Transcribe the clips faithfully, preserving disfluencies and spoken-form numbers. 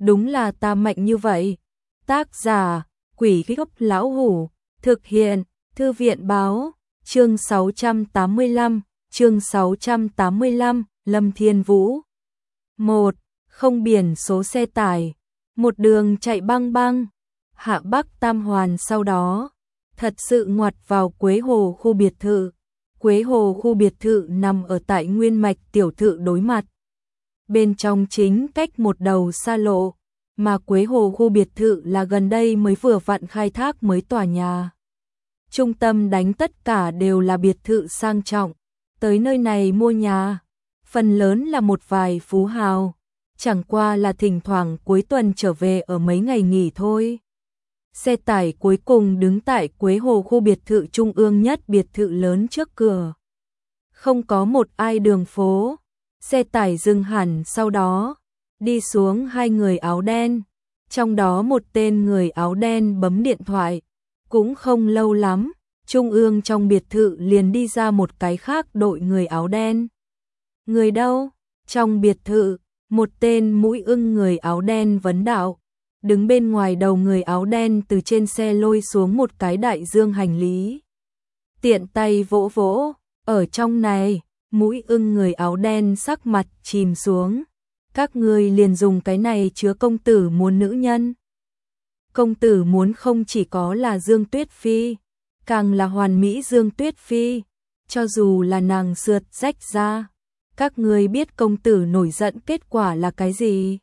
đúng là ta mạnh như vậy. Tác giả, Quỷ Gốc Lão Hủ, thực hiện, Thư viện báo, chương sáu trăm tám mươi lăm, chương sáu trăm tám mươi lăm, Lâm Thiên Vũ. một. Không biển số xe tải, một đường chạy băng băng, hạ Bắc Tam Hoàn sau đó, thật sự ngoặt vào Quế Hồ khu biệt thự. Quế Hồ khu biệt thự nằm ở tại Nguyên Mạch tiểu thự đối mặt. Bên trong chính cách một đầu xa lộ, mà Quế Hồ khu biệt thự là gần đây mới vừa vặn khai thác mới tòa nhà. Trung tâm đánh tất cả đều là biệt thự sang trọng, tới nơi này mua nhà, phần lớn là một vài phú hào, chẳng qua là thỉnh thoảng cuối tuần trở về ở mấy ngày nghỉ thôi. Xe tải cuối cùng đứng tại Quế Hồ khu biệt thự trung ương nhất biệt thự lớn trước cửa. Không có một ai đường phố, xe tải dừng hẳn sau đó, đi xuống hai người áo đen, trong đó một tên người áo đen bấm điện thoại, cũng không lâu lắm, trung ương trong biệt thự liền đi ra một cái khác đội người áo đen. Người đâu? Trong biệt thự, một tên mũi ưng người áo đen vấn đạo, đứng bên ngoài đầu người áo đen từ trên xe lôi xuống một cái đại dương hành lý. Tiện tay vỗ vỗ, ở trong này, mũi ưng người áo đen sắc mặt chìm xuống. Các ngươi liền dùng cái này chứa công tử muốn nữ nhân. Công tử muốn không chỉ có là Dương Tuyết Phi, càng là hoàn mỹ Dương Tuyết Phi, cho dù là nàng sượt rách ra. Các ngươi biết công tử nổi giận kết quả là cái gì?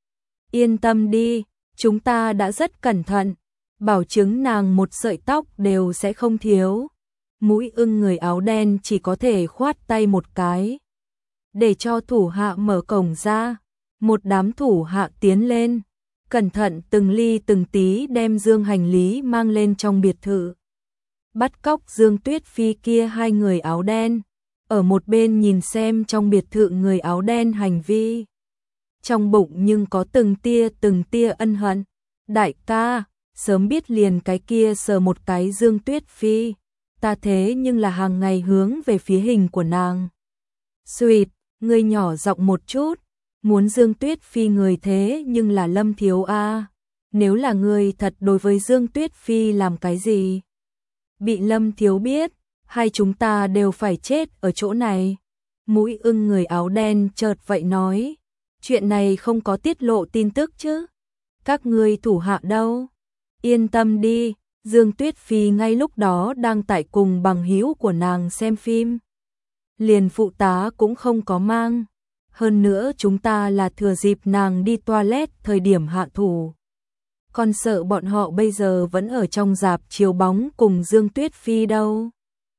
Yên tâm đi, chúng ta đã rất cẩn thận, bảo chứng nàng một sợi tóc đều sẽ không thiếu. Mũi ưng người áo đen chỉ có thể khoát tay một cái, để cho thủ hạ mở cổng ra. Một đám thủ hạ tiến lên, cẩn thận từng ly từng tí đem dương hành lý mang lên trong biệt thự. Bắt cóc Dương Tuyết Phi kia hai người áo đen, ở một bên nhìn xem trong biệt thự người áo đen hành vi. Trong bụng nhưng có từng tia từng tia ân hận. Đại ca, sớm biết liền cái kia sờ một cái Dương Tuyết Phi, ta thế nhưng là hàng ngày hướng về phía hình của nàng. Xuyệt, ngươi nhỏ giọng một chút, muốn Dương Tuyết Phi người thế nhưng là Lâm Thiếu A. Nếu là người thật đối với Dương Tuyết Phi làm cái gì? Bị Lâm Thiếu biết, hai chúng ta đều phải chết ở chỗ này. Mũi ưng người áo đen chợt vậy nói, chuyện này không có tiết lộ tin tức chứ? Các ngươi thủ hạ đâu? Yên tâm đi, Dương Tuyết Phi ngay lúc đó đang tại cùng bằng hữu của nàng xem phim. Liền phụ tá cũng không có mang. Hơn nữa chúng ta là thừa dịp nàng đi toilet thời điểm hạ thủ. Còn sợ bọn họ bây giờ vẫn ở trong rạp chiếu bóng cùng Dương Tuyết Phi đâu.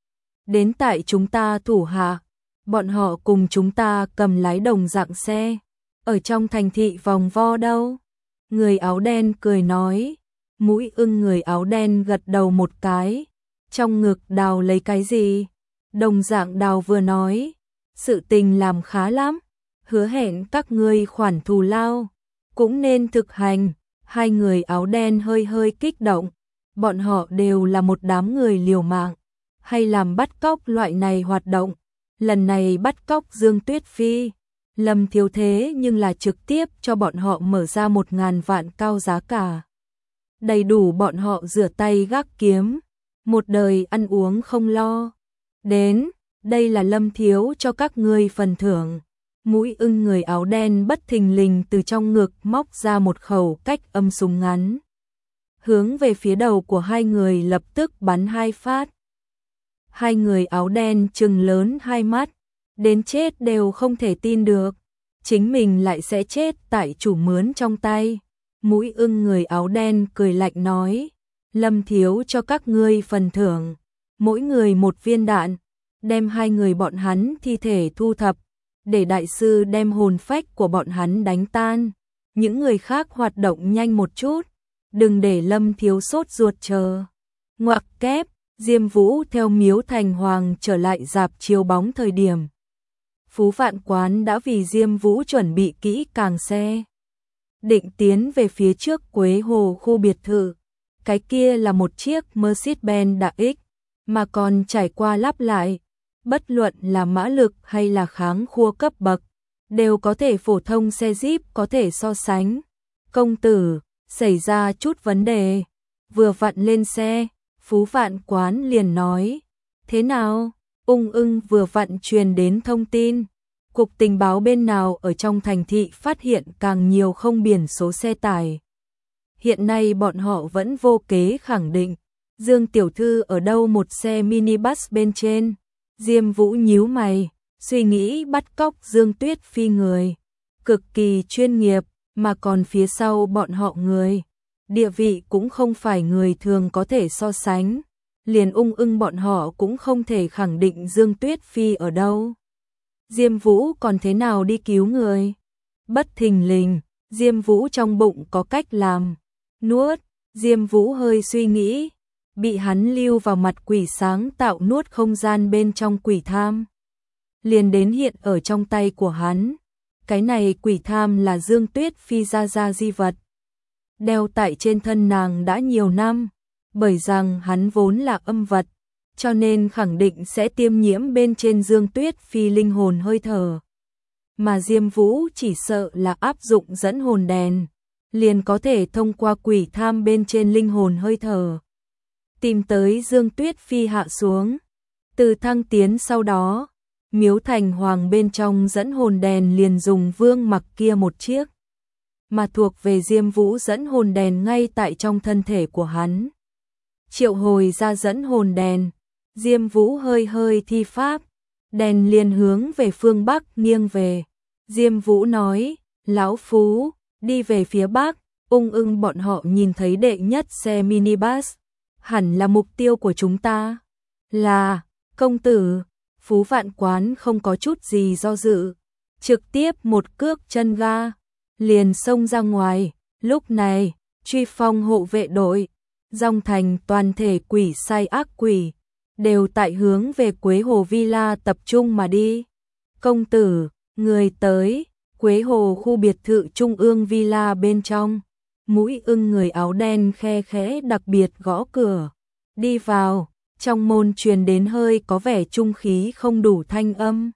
Đến tại chúng ta thủ hạ, bọn họ cùng chúng ta cầm lái đồng dạng xe, ở trong thành thị vòng vo đâu. Người áo đen cười nói, mũi ưng người áo đen gật đầu một cái, trong ngực đào lấy cái gì. Đồng dạng đào vừa nói, sự tình làm khá lắm, hứa hẹn các ngươi khoản thù lao, cũng nên thực hành. Hai người áo đen hơi hơi kích động, bọn họ đều là một đám người liều mạng, hay làm bắt cóc loại này hoạt động. Lần này bắt cóc Dương Tuyết Phi, Lâm Thiếu thế nhưng là trực tiếp cho bọn họ mở ra một ngàn vạn cao giá cả. Đầy đủ bọn họ rửa tay gác kiếm, một đời ăn uống không lo. Đến, đây là Lâm Thiếu cho các ngươi phần thưởng. Mũi ưng người áo đen bất thình lình từ trong ngực móc ra một khẩu cách âm súng ngắn, hướng về phía đầu của hai người lập tức bắn hai phát. Hai người áo đen trừng lớn hai mắt, đến chết đều không thể tin được, chính mình lại sẽ chết tại chủ mướn trong tay. Mũi ưng người áo đen cười lạnh nói, Lâm Thiếu cho các ngươi phần thưởng, mỗi người một viên đạn, đem hai người bọn hắn thi thể thu thập, để đại sư đem hồn phách của bọn hắn đánh tan. Những người khác hoạt động nhanh một chút, đừng để Lâm Thiếu sốt ruột chờ. Ngoặc kép, Diêm Vũ theo Miếu Thành Hoàng trở lại rạp chiếu bóng thời điểm. Phú Vạn Quán đã vì Diêm Vũ chuẩn bị kỹ càng xe, định tiến về phía trước Quế Hồ khu biệt thự. Cái kia là một chiếc Mercedes-Benz đạ X, mà còn trải qua lắp lại. Bất luận là mã lực hay là kháng khua cấp bậc, đều có thể phổ thông xe Jeep có thể so sánh. công tử, xảy ra chút vấn đề. Vừa vặn lên xe, Phú Vạn Quán liền nói, thế nào? Ung ưng vừa vặn truyền đến thông tin. Cục tình báo bên nào ở trong thành thị phát hiện càng nhiều không biển số xe tải. Hiện nay bọn họ vẫn vô kế khẳng định, Dương tiểu thư ở đâu một xe minibus bên trên. Diêm Vũ nhíu mày, suy nghĩ bắt cóc Dương Tuyết Phi người. Cực kỳ chuyên nghiệp, mà còn phía sau bọn họ người. Địa vị cũng không phải người thường có thể so sánh. Liền ung ưng bọn họ cũng không thể khẳng định Dương Tuyết Phi ở đâu. Diêm Vũ còn thế nào đi cứu người? Bất thình lình, Diêm Vũ trong bụng có cách làm. Nuốt, Diêm Vũ hơi suy nghĩ, bị hắn lưu vào mặt quỷ sáng tạo nuốt không gian bên trong quỷ tham. Liền đến hiện ở trong tay của hắn. Cái này quỷ tham là Dương Tuyết Phi ra ra di vật. Đeo tại trên thân nàng đã nhiều năm, bởi rằng hắn vốn là âm vật, cho nên khẳng định sẽ tiêm nhiễm bên trên Dương Tuyết Phi linh hồn hơi thở. Mà Diêm Vũ chỉ sợ là áp dụng dẫn hồn đèn, liền có thể thông qua quỷ tham bên trên linh hồn hơi thở. Tìm tới Dương Tuyết Phi hạ xuống. Từ thăng tiến sau đó, Miếu Thành Hoàng bên trong dẫn hồn đèn liền dùng vương mặc kia một chiếc. Mà thuộc về Diêm Vũ dẫn hồn đèn ngay tại trong thân thể của hắn. Triệu hồi ra dẫn hồn đèn, Diêm Vũ hơi hơi thi pháp, đèn liền hướng về phương Bắc nghiêng về. Diêm Vũ nói, lão Phú, đi về phía Bắc, ung ưng bọn họ nhìn thấy đệ nhất xe minibus, hẳn là mục tiêu của chúng ta. Là, công tử, Phú Vạn Quán không có chút gì do dự, trực tiếp một cước chân ga, liền xông ra ngoài. Lúc này, truy phong hộ vệ đội, dòng thành toàn thể quỷ sai ác quỷ, đều tại hướng về Quế Hồ Villa tập trung mà đi. Công tử, người tới, Quế Hồ khu biệt thự trung ương Villa bên trong, mũi ưng người áo đen khe khẽ đặc biệt gõ cửa. Đi vào, trong môn truyền đến hơi có vẻ trung khí không đủ thanh âm.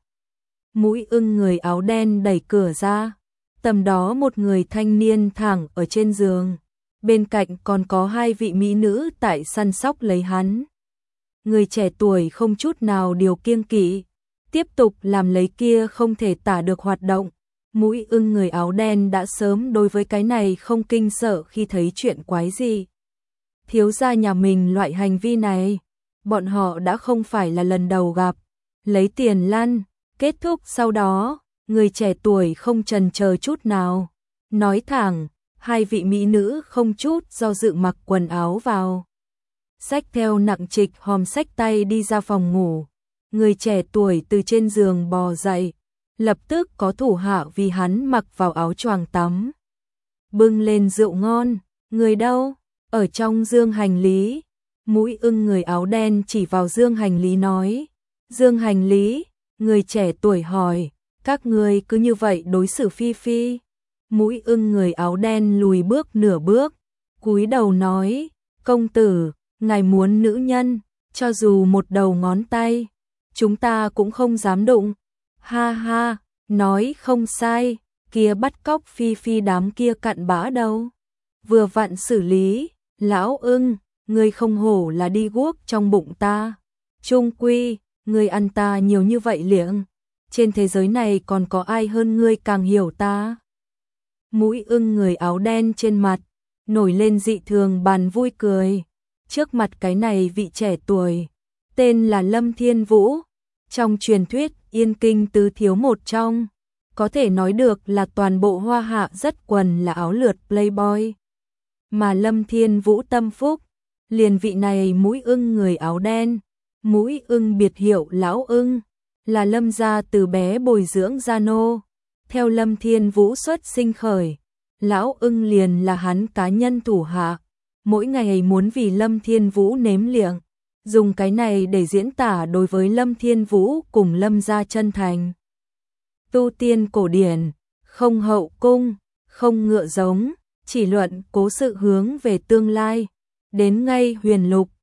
Mũi ưng người áo đen đẩy cửa ra, tầm đó một người thanh niên thẳng ở trên giường, bên cạnh còn có hai vị mỹ nữ tại săn sóc lấy hắn. Người trẻ tuổi không chút nào điều kiêng kỵ, tiếp tục làm lấy kia không thể tả được hoạt động. Mũi ưng người áo đen đã sớm đối với cái này không kinh sợ khi thấy chuyện quái gì. Thiếu gia nhà mình loại hành vi này, bọn họ đã không phải là lần đầu gặp. Lấy tiền lăn, kết thúc sau đó, người trẻ tuổi không chần chờ chút nào. Nói thẳng, hai vị mỹ nữ không chút do dự mặc quần áo vào. Xách theo nặng trịch hòm xách tay đi ra phòng ngủ. Người trẻ tuổi từ trên giường bò dậy, lập tức có thủ hạ vì hắn mặc vào áo choàng tắm. Bưng lên rượu ngon, người đâu? Ở trong dương hành lý. Mũi ưng người áo đen chỉ vào dương hành lý nói. Dương hành lý, người trẻ tuổi hỏi, các ngươi cứ như vậy đối xử Phi Phi. Mũi ưng người áo đen lùi bước nửa bước, cúi đầu nói, công tử, ngài muốn nữ nhân, cho dù một đầu ngón tay, chúng ta cũng không dám đụng. Ha ha, nói không sai, kia bắt cóc Phi Phi đám kia cặn bã đâu. Vừa vặn xử lý, lão ưng, ngươi không hổ là đi guốc trong bụng ta. Trung quy, ngươi ăn ta nhiều như vậy liệng, trên thế giới này còn có ai hơn ngươi càng hiểu ta. Mũi ưng người áo đen trên mặt, nổi lên dị thường bàn vui cười. Trước mặt cái này vị trẻ tuổi, tên là Lâm Thiên Vũ, trong truyền thuyết Yên Kinh tứ thiếu một trong, có thể nói được là toàn bộ Hoa Hạ rất quần là áo lượt playboy. Mà Lâm Thiên Vũ tâm phúc, liền vị này mũi ưng người áo đen, mũi ưng biệt hiệu lão ưng, là Lâm gia từ bé bồi dưỡng gia nô. Theo Lâm Thiên Vũ xuất sinh khởi, lão ưng liền là hắn cá nhân thủ hạ, mỗi ngày muốn vì Lâm Thiên Vũ nếm liệng, dùng cái này để diễn tả đối với Lâm Thiên Vũ cùng Lâm gia chân thành. Tu tiên cổ điển, không hậu cung, không ngựa giống, chỉ luận cố sự hướng về tương lai, đến ngay huyền lục,